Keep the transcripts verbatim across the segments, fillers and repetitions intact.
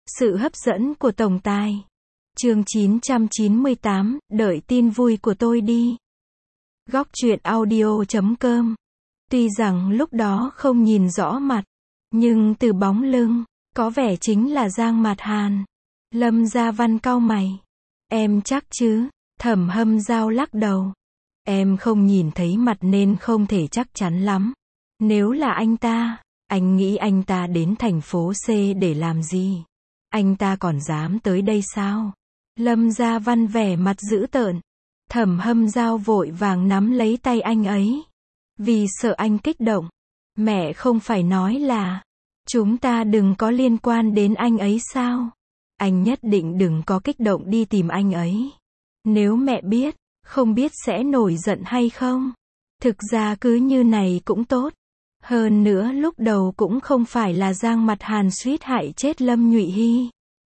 Sự hấp dẫn của tổng tài. Chương chín trăm chín mươi tám, đợi tin vui của tôi đi. Góc truyện audio chấm com. Tuy rằng lúc đó không nhìn rõ mặt, nhưng từ bóng lưng, có vẻ chính là Giang Mạt Hàn. Lâm Gia Văn cau mày. Em chắc chứ? Thẩm Hâm Dao lắc đầu. Em không nhìn thấy mặt nên không thể chắc chắn lắm. Nếu là anh ta, anh nghĩ anh ta đến thành phố C để làm gì? Anh ta còn dám tới đây sao? Lâm Gia Văn vẻ mặt dữ tợn. Thẩm Hâm Dao vội vàng nắm lấy tay anh ấy. Vì sợ anh kích động. Mẹ không phải nói là, chúng ta đừng có liên quan đến anh ấy sao? Anh nhất định đừng có kích động đi tìm anh ấy. Nếu mẹ biết, không biết sẽ nổi giận hay không? Thực ra cứ như này cũng tốt. Hơn nữa lúc đầu cũng không phải là Giang Mạt Hàn suýt hại chết Lâm Nhụy Hy.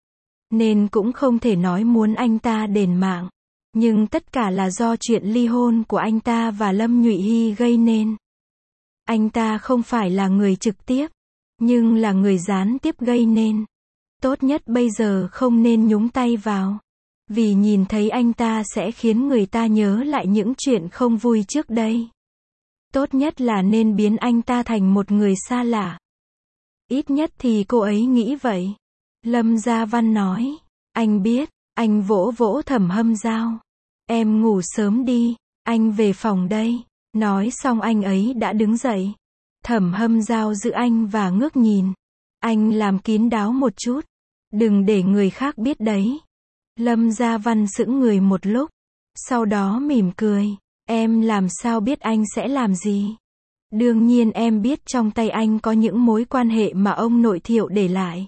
Nên cũng không thể nói muốn anh ta đền mạng. Nhưng tất cả là do chuyện ly hôn của anh ta và Lâm Nhụy Hy gây nên. Anh ta không phải là người trực tiếp, nhưng là người gián tiếp gây nên. Tốt nhất bây giờ không nên nhúng tay vào. Vì nhìn thấy anh ta sẽ khiến người ta nhớ lại những chuyện không vui trước đây. Tốt nhất là nên biến anh ta thành một người xa lạ. Ít nhất thì cô ấy nghĩ vậy. Lâm Gia Văn nói. Anh biết. Anh vỗ vỗ Thẩm Hâm Dao. Em ngủ sớm đi. Anh về phòng đây. Nói xong anh ấy đã đứng dậy. Thẩm Hâm Dao giữ anh và ngước nhìn. Anh làm kín đáo một chút. Đừng để người khác biết đấy. Lâm Gia Văn sững người một lúc. Sau đó mỉm cười. Em làm sao biết anh sẽ làm gì? Đương nhiên em biết trong tay anh có những mối quan hệ mà ông nội Thiệu để lại.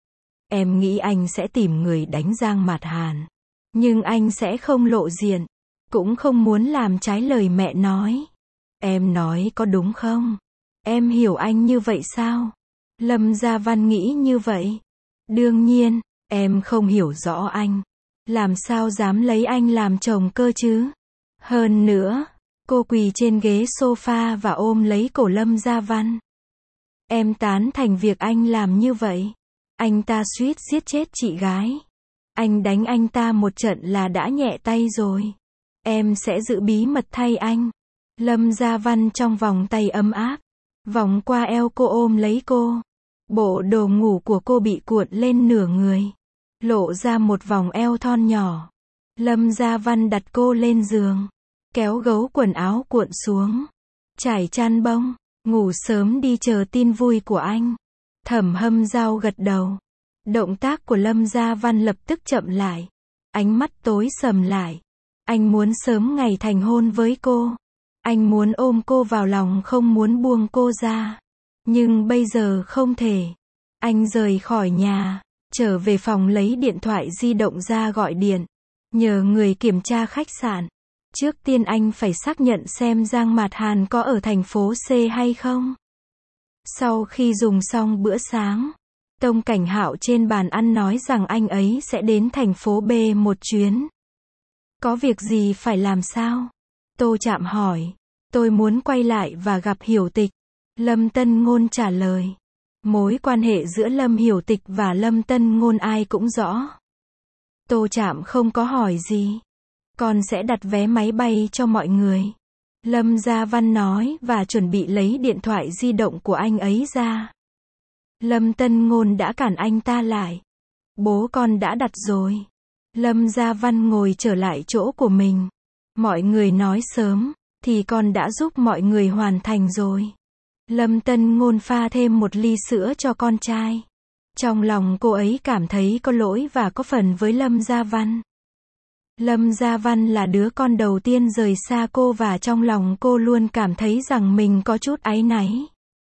Em nghĩ anh sẽ tìm người đánh Giang Mạt Hàn. Nhưng anh sẽ không lộ diện. Cũng không muốn làm trái lời mẹ nói. Em nói có đúng không? Em hiểu anh như vậy sao? Lâm Gia Văn nghĩ như vậy. Đương nhiên, em không hiểu rõ anh. Làm sao dám lấy anh làm chồng cơ chứ? Hơn nữa, cô quỳ trên ghế sofa và ôm lấy cổ Lâm Gia Văn. Em tán thành việc anh làm như vậy. Anh ta suýt giết chết chị gái. Anh đánh anh ta một trận là đã nhẹ tay rồi. Em sẽ giữ bí mật thay anh. Lâm Gia Văn trong vòng tay ấm áp. Vòng qua eo cô ôm lấy cô. Bộ đồ ngủ của cô bị cuộn lên nửa người. Lộ ra một vòng eo thon nhỏ. Lâm Gia Văn đặt cô lên giường. Kéo gấu quần áo cuộn xuống. Trải chăn bông. Ngủ sớm đi chờ tin vui của anh. Thẩm Hâm Dao gật đầu. Động tác của Lâm Gia Văn lập tức chậm lại. Ánh mắt tối sầm lại. Anh muốn sớm ngày thành hôn với cô. Anh muốn ôm cô vào lòng không muốn buông cô ra. Nhưng bây giờ không thể. Anh rời khỏi nhà. Trở về phòng lấy điện thoại di động ra gọi điện. Nhờ người kiểm tra khách sạn. Trước tiên anh phải xác nhận xem Giang Mạt Hàn có ở thành phố C hay không. Sau khi dùng xong bữa sáng, Tông Cảnh Hạo trên bàn ăn nói rằng anh ấy sẽ đến thành phố B một chuyến. Có việc gì phải làm sao? Tô Trạm hỏi. Tôi muốn quay lại và gặp Hiểu Tịch. Lâm Tân Ngôn trả lời. Mối quan hệ giữa Lâm Hiểu Tịch và Lâm Tân Ngôn ai cũng rõ. Tô Trạm không có hỏi gì. Con sẽ đặt vé máy bay cho mọi người. Lâm Gia Văn nói và chuẩn bị lấy điện thoại di động của anh ấy ra. Lâm Tân Ngôn đã cản anh ta lại. Bố con đã đặt rồi. Lâm Gia Văn ngồi trở lại chỗ của mình. Mọi người nói sớm, thì con đã giúp mọi người hoàn thành rồi. Lâm Tân Ngôn pha thêm một ly sữa cho con trai. Trong lòng cô ấy cảm thấy có lỗi và có phần với Lâm Gia Văn. Lâm Gia Văn là đứa con đầu tiên rời xa cô và trong lòng cô luôn cảm thấy rằng mình có chút áy náy.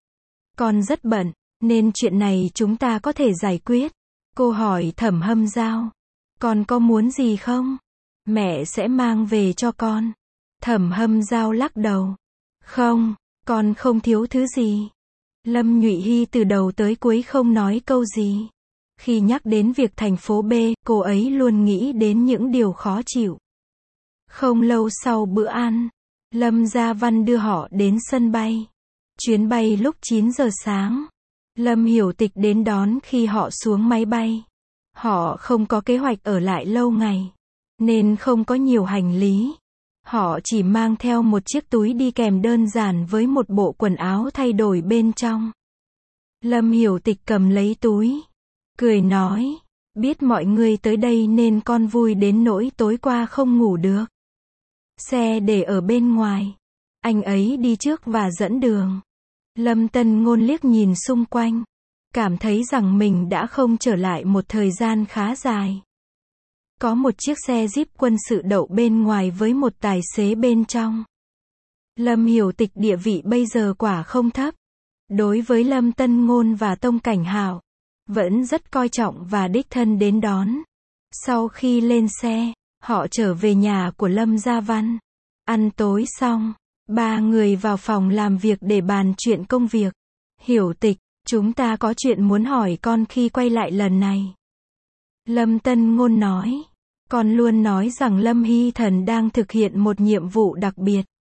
Con rất bận, nên chuyện này chúng ta có thể giải quyết. Cô hỏi Thẩm Hâm Dao. Con có muốn gì không? Mẹ sẽ mang về cho con. Thẩm Hâm Dao lắc đầu. Không, con không thiếu thứ gì. Lâm Nhụy Hy từ đầu tới cuối không nói câu gì. Khi nhắc đến việc thành phố B, cô ấy luôn nghĩ đến những điều khó chịu. Không lâu sau bữa ăn, Lâm Gia Văn đưa họ đến sân bay. Chuyến bay lúc chín giờ sáng. Lâm Hiểu Tịch đến đón khi họ xuống máy bay. Họ không có kế hoạch ở lại lâu ngày, nên không có nhiều hành lý. Họ chỉ mang theo một chiếc túi đi kèm đơn giản với một bộ quần áo thay đổi bên trong. Lâm Hiểu Tịch cầm lấy túi, cười nói, biết mọi người tới đây nên con vui đến nỗi tối qua không ngủ được. Xe để ở bên ngoài, anh ấy đi trước và dẫn đường. Lâm Tân Ngôn liếc nhìn xung quanh, cảm thấy rằng mình đã không trở lại một thời gian khá dài. Có một chiếc xe Jeep quân sự đậu bên ngoài với một tài xế bên trong. Lâm Hiểu Tịch địa vị bây giờ quả không thấp. Đối với Lâm Tân Ngôn và Tông Cảnh Hạo, vẫn rất coi trọng và đích thân đến đón. Sau khi lên xe, họ trở về nhà của Lâm Gia Văn. Ăn tối xong, ba người vào phòng làm việc để bàn chuyện công việc. Hiểu Tịch, chúng ta có chuyện muốn hỏi con khi quay lại lần này. Lâm Tân Ngôn nói, con luôn nói rằng Lâm Hy Thần đang thực hiện một nhiệm vụ đặc biệt.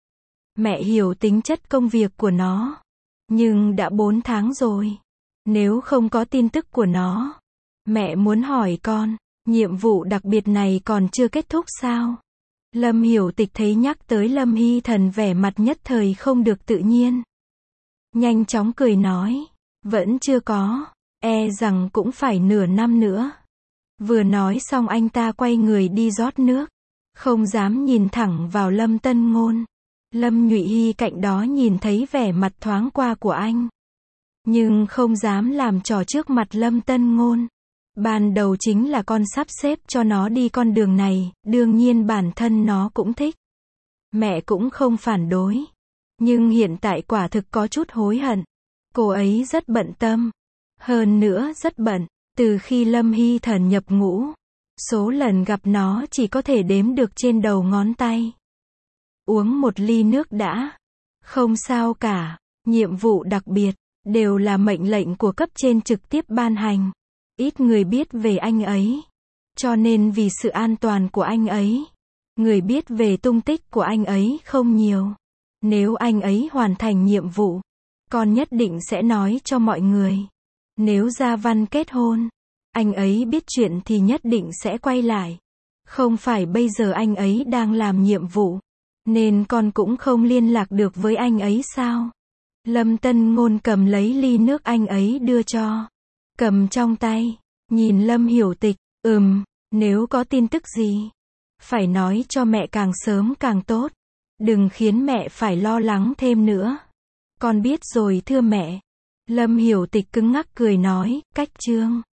Mẹ hiểu tính chất công việc của nó. Nhưng đã bốn tháng rồi. Nếu không có tin tức của nó, mẹ muốn hỏi con, nhiệm vụ đặc biệt này còn chưa kết thúc sao? Lâm Hiểu Tịch thấy nhắc tới Lâm Hy Thần vẻ mặt nhất thời không được tự nhiên. Nhanh chóng cười nói, vẫn chưa có, e rằng cũng phải nửa năm nữa. Vừa nói xong anh ta quay người đi rót nước, không dám nhìn thẳng vào Lâm Tân Ngôn. Lâm Nhụy Hy cạnh đó nhìn thấy vẻ mặt thoáng qua của anh, nhưng không dám làm trò trước mặt Lâm Tân Ngôn. Ban đầu chính là con sắp xếp cho nó đi con đường này, đương nhiên bản thân nó cũng thích. Mẹ cũng không phản đối. Nhưng hiện tại quả thực có chút hối hận. Cô ấy rất bận tâm. Hơn nữa rất bận. Từ khi Lâm Hy Thần nhập ngũ, số lần gặp nó chỉ có thể đếm được trên đầu ngón tay. Uống một ly nước đã. Không sao cả. Nhiệm vụ đặc biệt, đều là mệnh lệnh của cấp trên trực tiếp ban hành. Ít người biết về anh ấy. Cho nên vì sự an toàn của anh ấy, người biết về tung tích của anh ấy không nhiều. Nếu anh ấy hoàn thành nhiệm vụ, con nhất định sẽ nói cho mọi người. Nếu Gia Văn kết hôn, anh ấy biết chuyện thì nhất định sẽ quay lại. Không phải bây giờ anh ấy đang làm nhiệm vụ, nên con cũng không liên lạc được với anh ấy sao? Lâm Tân Ngôn cầm lấy ly nước anh ấy đưa cho. Cầm trong tay, nhìn Lâm Hiểu Tịch, ừm, nếu có tin tức gì, phải nói cho mẹ càng sớm càng tốt. Đừng khiến mẹ phải lo lắng thêm nữa. Con biết rồi thưa mẹ. Lâm Hiểu Tịch cứng ngắc cười nói, cách chương.